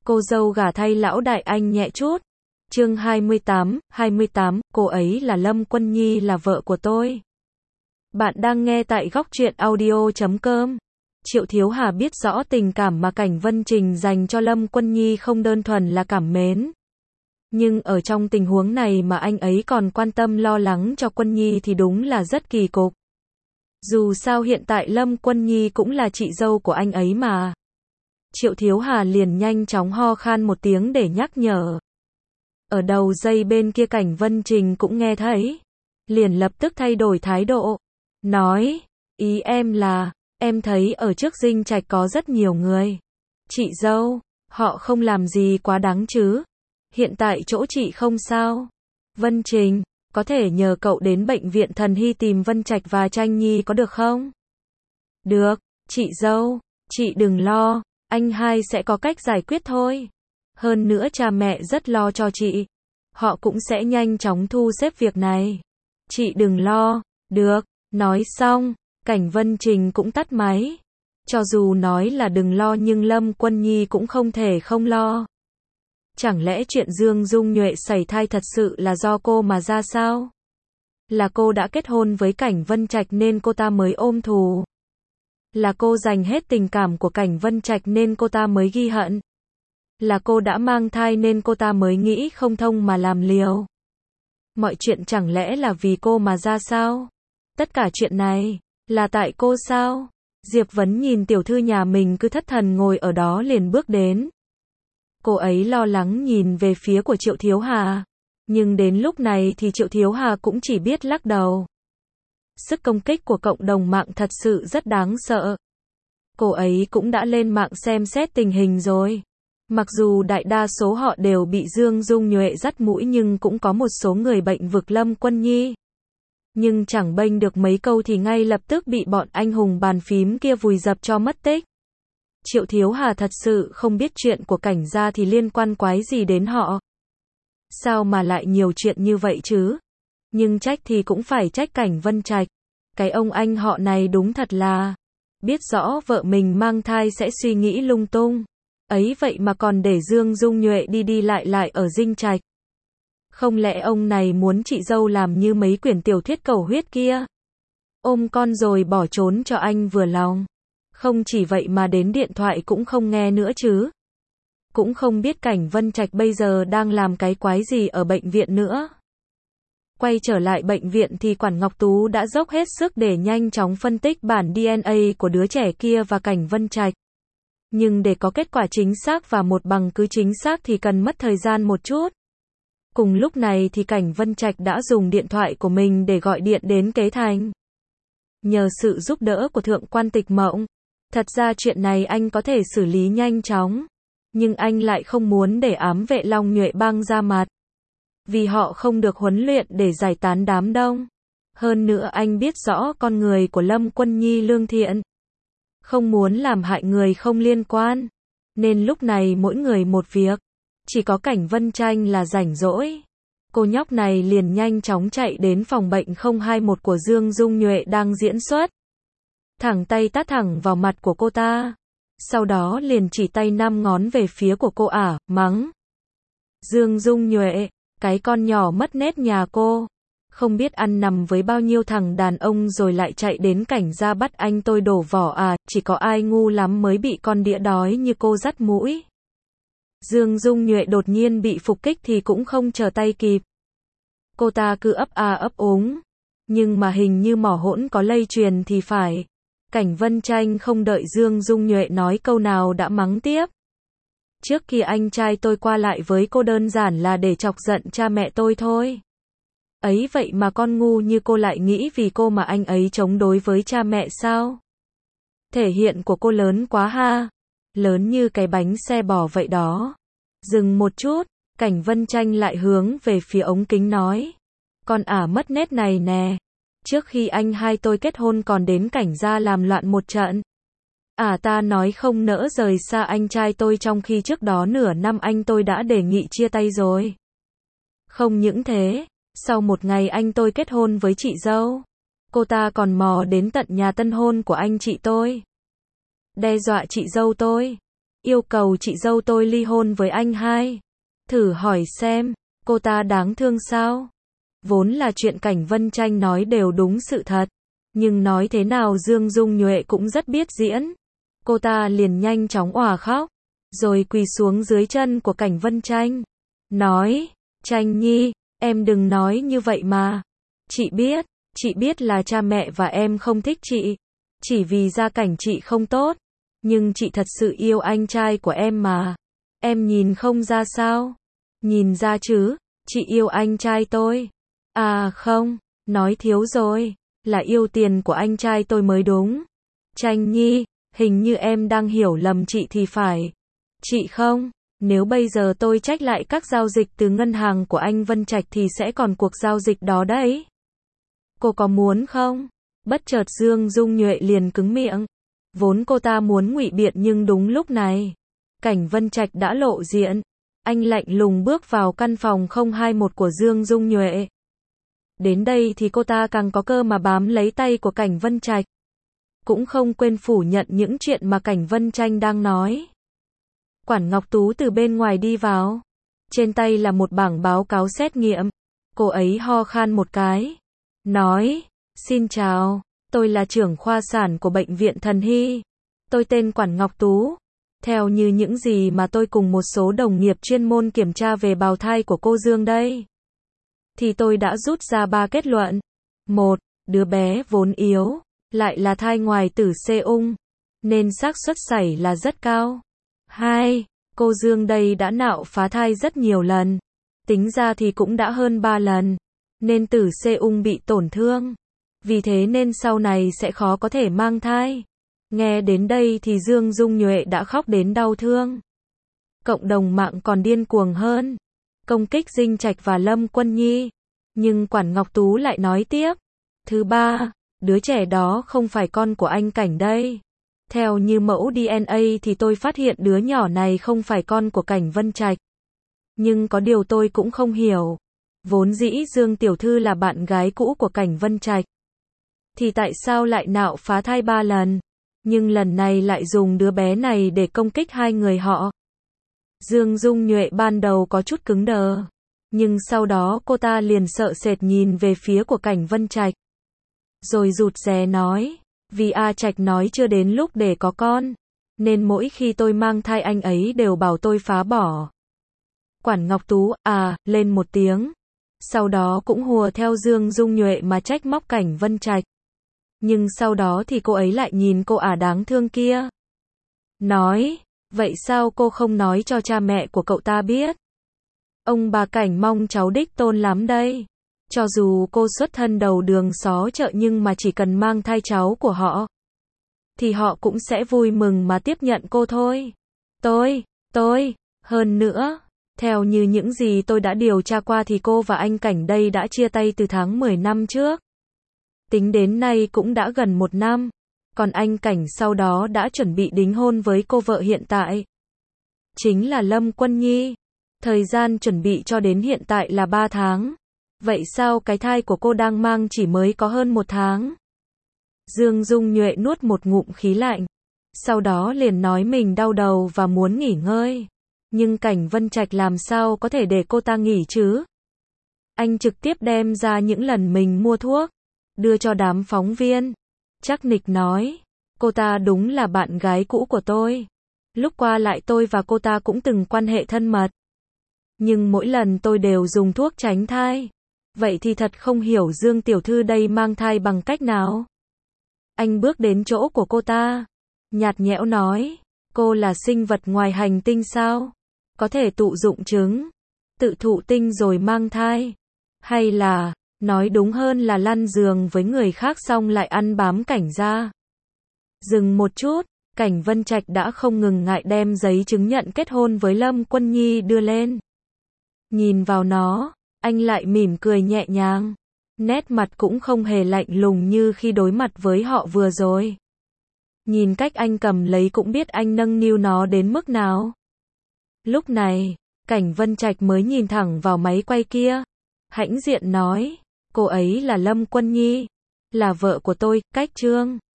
Cô dâu gả thay lão đại anh nhẹ chút. Chương 28, cô ấy là Lâm Quân Nhi là vợ của tôi. Bạn đang nghe tại góc truyện audio.com. Triệu Thiếu Hà biết rõ tình cảm mà Cảnh Vân Trình dành cho Lâm Quân Nhi không đơn thuần là cảm mến. Nhưng ở trong tình huống này mà anh ấy còn quan tâm lo lắng cho Quân Nhi thì đúng là rất kỳ cục. Dù sao hiện tại Lâm Quân Nhi cũng là chị dâu của anh ấy mà. Triệu Thiếu Hà liền nhanh chóng ho khan một tiếng để nhắc nhở. Ở đầu dây bên kia Cảnh Vân Trình cũng nghe thấy. Liền lập tức thay đổi thái độ. Nói, ý em là, em thấy ở trước dinh trạch có rất nhiều người. Chị dâu, họ không làm gì quá đáng chứ. Hiện tại chỗ chị không sao. Vân Trình, có thể nhờ cậu đến bệnh viện Thần Hy tìm Vân Trạch và Tranh Nhi có được không? Được, chị dâu, chị đừng lo, anh hai sẽ có cách giải quyết thôi. Hơn nữa cha mẹ rất lo cho chị. Họ cũng sẽ nhanh chóng thu xếp việc này. Chị đừng lo, được, nói xong, Cảnh Vân Trình cũng tắt máy. Cho dù nói là đừng lo nhưng Lâm Quân Nhi cũng không thể không lo. Chẳng lẽ chuyện Dương Dung Nhuệ sảy thai thật sự là do cô mà ra sao? Là cô đã kết hôn với Cảnh Vân Trạch nên cô ta mới ôm thù. Là cô dành hết tình cảm của Cảnh Vân Trạch nên cô ta mới ghi hận. Là cô đã mang thai nên cô ta mới nghĩ không thông mà làm liều. Mọi chuyện chẳng lẽ là vì cô mà ra sao? Tất cả chuyện này, là tại cô sao? Diệp Vấn nhìn tiểu thư nhà mình cứ thất thần ngồi ở đó liền bước đến. Cô ấy lo lắng nhìn về phía của Triệu Thiếu Hà. Nhưng đến lúc này thì Triệu Thiếu Hà cũng chỉ biết lắc đầu. Sức công kích của cộng đồng mạng thật sự rất đáng sợ. Cô ấy cũng đã lên mạng xem xét tình hình rồi. Mặc dù đại đa số họ đều bị Dương Dung Nhuệ dắt mũi nhưng cũng có một số người bệnh vực Lâm Quân Nhi. Nhưng chẳng bênh được mấy câu thì ngay lập tức bị bọn anh hùng bàn phím kia vùi dập cho mất tích. Triệu Thiếu Hà thật sự không biết chuyện của Cảnh gia thì liên quan quái gì đến họ. Sao mà lại nhiều chuyện như vậy chứ? Nhưng trách thì cũng phải trách Cảnh Vân Trạch. Cái ông anh họ này đúng thật là biết rõ vợ mình mang thai sẽ suy nghĩ lung tung. Ấy vậy mà còn để Dương Dung Nhuệ đi đi lại lại ở dinh trạch. Không lẽ ông này muốn chị dâu làm như mấy quyển tiểu thuyết cầu huyết kia? Ôm con rồi bỏ trốn cho anh vừa lòng. Không chỉ vậy mà đến điện thoại cũng không nghe nữa chứ. Cũng không biết Cảnh Vân Trạch bây giờ đang làm cái quái gì ở bệnh viện nữa. Quay trở lại bệnh viện thì Quản Ngọc Tú đã dốc hết sức để nhanh chóng phân tích bản DNA của đứa trẻ kia và Cảnh Vân Trạch. Nhưng để có kết quả chính xác và một bằng cứ chính xác thì cần mất thời gian một chút. Cùng lúc này thì Cảnh Vân Trạch đã dùng điện thoại của mình để gọi điện đến Kế Thành. Nhờ sự giúp đỡ của Thượng quan Tịch Mộng, thật ra chuyện này anh có thể xử lý nhanh chóng. Nhưng anh lại không muốn để ám vệ Long Nhuệ Bang ra mặt. Vì họ không được huấn luyện để giải tán đám đông. Hơn nữa anh biết rõ con người của Lâm Quân Nhi lương thiện. Không muốn làm hại người không liên quan. Nên lúc này mỗi người một việc. Chỉ có Cảnh Vân Tranh là rảnh rỗi. Cô nhóc này liền nhanh chóng chạy đến phòng bệnh 021 của Dương Dung Nhuệ đang diễn xuất. Thẳng tay tát thẳng vào mặt của cô ta. Sau đó liền chỉ tay 5 ngón về phía của cô mắng. Dương Dung Nhuệ, cái con nhỏ mất nét nhà cô. Không biết ăn nằm với bao nhiêu thằng đàn ông rồi lại chạy đến Cảnh gia bắt anh tôi đổ vỏ chỉ có ai ngu lắm mới bị con đĩa đói như cô dắt mũi. Dương Dung Nhuệ đột nhiên bị phục kích thì cũng không chờ tay kịp. Cô ta cứ ấp úng. Nhưng mà hình như mỏ hỗn có lây truyền thì phải. Cảnh Vân Tranh không đợi Dương Dung Nhuệ nói câu nào đã mắng tiếp. Trước kia anh trai tôi qua lại với cô đơn giản là để chọc giận cha mẹ tôi thôi. Ấy vậy mà con ngu như cô lại nghĩ vì cô mà anh ấy chống đối với cha mẹ sao? Thể hiện của cô lớn quá ha. Lớn như cái bánh xe bò vậy đó. Dừng một chút, Cảnh Vân Tranh lại hướng về phía ống kính nói. Con mất nét này nè. Trước khi anh hai tôi kết hôn còn đến Cảnh gia làm loạn một trận. Ta nói không nỡ rời xa anh trai tôi trong khi trước đó nửa năm anh tôi đã đề nghị chia tay rồi. Không những thế, sau một ngày anh tôi kết hôn với chị dâu, cô ta còn mò đến tận nhà tân hôn của anh chị tôi. Đe dọa chị dâu tôi. yêu cầu chị dâu tôi ly hôn với anh hai. Thử hỏi xem, cô ta đáng thương sao? Vốn là chuyện Cảnh Vân Tranh nói đều đúng sự thật. Nhưng nói thế nào Dương Dung Nhuệ cũng rất biết diễn. Cô ta liền nhanh chóng òa khóc. Rồi quỳ xuống dưới chân của Cảnh Vân Tranh. Nói, Tranh Nhi, em đừng nói như vậy mà. Chị biết là cha mẹ và em không thích chị. Chỉ vì gia cảnh chị không tốt. Nhưng chị thật sự yêu anh trai của em mà. Em nhìn không ra sao? Nhìn ra chứ, chị yêu anh trai tôi. À không, nói thiếu rồi, là yêu tiền của anh trai tôi mới đúng. Tranh Nhi, hình như em đang hiểu lầm chị thì phải. Chị không, nếu bây giờ tôi check lại các giao dịch từ ngân hàng của anh Vân Trạch thì sẽ còn cuộc giao dịch đó đấy. Cô có muốn không? Bất chợt Dương Dung Nhuệ liền cứng miệng. Vốn cô ta muốn ngụy biện nhưng đúng lúc này, Cảnh Vân Trạch đã lộ diện. Anh lạnh lùng bước vào căn phòng 021 của Dương Dung Nhuệ. Đến đây thì cô ta càng có cơ mà bám lấy tay của Cảnh Vân Trạch. Cũng không quên phủ nhận những chuyện mà Cảnh Vân Tranh đang nói. Quản Ngọc Tú từ bên ngoài đi vào. Trên tay là một bảng báo cáo xét nghiệm. Cô ấy ho khan một cái. Nói, xin chào, tôi là trưởng khoa sản của Bệnh viện Thần Hy. Tôi tên Quản Ngọc Tú. Theo như những gì mà tôi cùng một số đồng nghiệp chuyên môn kiểm tra về bào thai của cô Dương đây, thì tôi đã rút ra 3 kết luận. 1. Đứa bé vốn yếu, lại là thai ngoài tử C ung, nên xác suất xảy là rất cao. 2. Cô Dương đây đã nạo phá thai rất nhiều lần. Tính ra thì cũng đã hơn 3 lần. Nên tử C ung bị tổn thương. Vì thế nên sau này sẽ khó có thể mang thai. Nghe đến đây thì Dương Dung Nhuệ đã khóc đến đau thương. Cộng đồng mạng còn điên cuồng hơn. Công kích Dinh Trạch và Lâm Quân Nhi. Nhưng Quản Ngọc Tú lại nói tiếp. Thứ 3, đứa trẻ đó không phải con của anh Cảnh đây. Theo như mẫu DNA thì tôi phát hiện đứa nhỏ này không phải con của Cảnh Vân Trạch. Nhưng có điều tôi cũng không hiểu. Vốn dĩ Dương Tiểu Thư là bạn gái cũ của Cảnh Vân Trạch. Thì tại sao lại nạo phá thai 3 lần? Nhưng lần này lại dùng đứa bé này để công kích hai người họ. Dương Dung Nhuệ ban đầu có chút cứng đờ. Nhưng sau đó cô ta liền sợ sệt nhìn về phía của Cảnh Vân Trạch. Rồi rụt rè nói. Vì A Trạch nói chưa đến lúc để có con. Nên mỗi khi tôi mang thai anh ấy đều bảo tôi phá bỏ. Quản Ngọc Tú, lên một tiếng. Sau đó cũng hùa theo Dương Dung Nhuệ mà trách móc Cảnh Vân Trạch. Nhưng sau đó thì cô ấy lại nhìn cô đáng thương kia. Nói, vậy sao cô không nói cho cha mẹ của cậu ta biết? Ông bà Cảnh mong cháu đích tôn lắm đây. Cho dù cô xuất thân đầu đường xó chợ nhưng mà chỉ cần mang thai cháu của họ, thì họ cũng sẽ vui mừng mà tiếp nhận cô thôi. Hơn nữa, theo như những gì tôi đã điều tra qua thì cô và anh Cảnh đây đã chia tay từ tháng 10 năm trước. Tính đến nay cũng đã gần 1 năm. Còn anh Cảnh sau đó đã chuẩn bị đính hôn với cô vợ hiện tại. Chính là Lâm Quân Nhi. Thời gian chuẩn bị cho đến hiện tại là 3 tháng. Vậy sao cái thai của cô đang mang chỉ mới có hơn 1 tháng? Dương Dung Nhuệ nuốt một ngụm khí lạnh. Sau đó liền nói mình đau đầu và muốn nghỉ ngơi. Nhưng Cảnh Vân Trạch làm sao có thể để cô ta nghỉ chứ? Anh trực tiếp đem ra những lần mình mua thuốc, đưa cho đám phóng viên. Trác Nịch nói, cô ta đúng là bạn gái cũ của tôi. Lúc qua lại tôi và cô ta cũng từng quan hệ thân mật. Nhưng mỗi lần tôi đều dùng thuốc tránh thai. Vậy thì thật không hiểu Dương Tiểu Thư đây mang thai bằng cách nào? Anh bước đến chỗ của cô ta, nhạt nhẽo nói, cô là sinh vật ngoài hành tinh sao? Có thể tụ dụng trứng, tự thụ tinh rồi mang thai? Hay là, nói đúng hơn là lăn giường với người khác xong lại ăn bám Cảnh ra? Dừng một chút, Cảnh Vân Trạch đã không ngừng ngại đem giấy chứng nhận kết hôn với Lâm Quân Nhi đưa lên. Nhìn vào nó, anh lại mỉm cười nhẹ nhàng. Nét mặt cũng không hề lạnh lùng như khi đối mặt với họ vừa rồi. Nhìn cách anh cầm lấy cũng biết anh nâng niu nó đến mức nào. Lúc này, Cảnh Vân Trạch mới nhìn thẳng vào máy quay kia. Hãnh diện nói, cô ấy là Lâm Quân Nhi, là vợ của tôi, Cách Trương.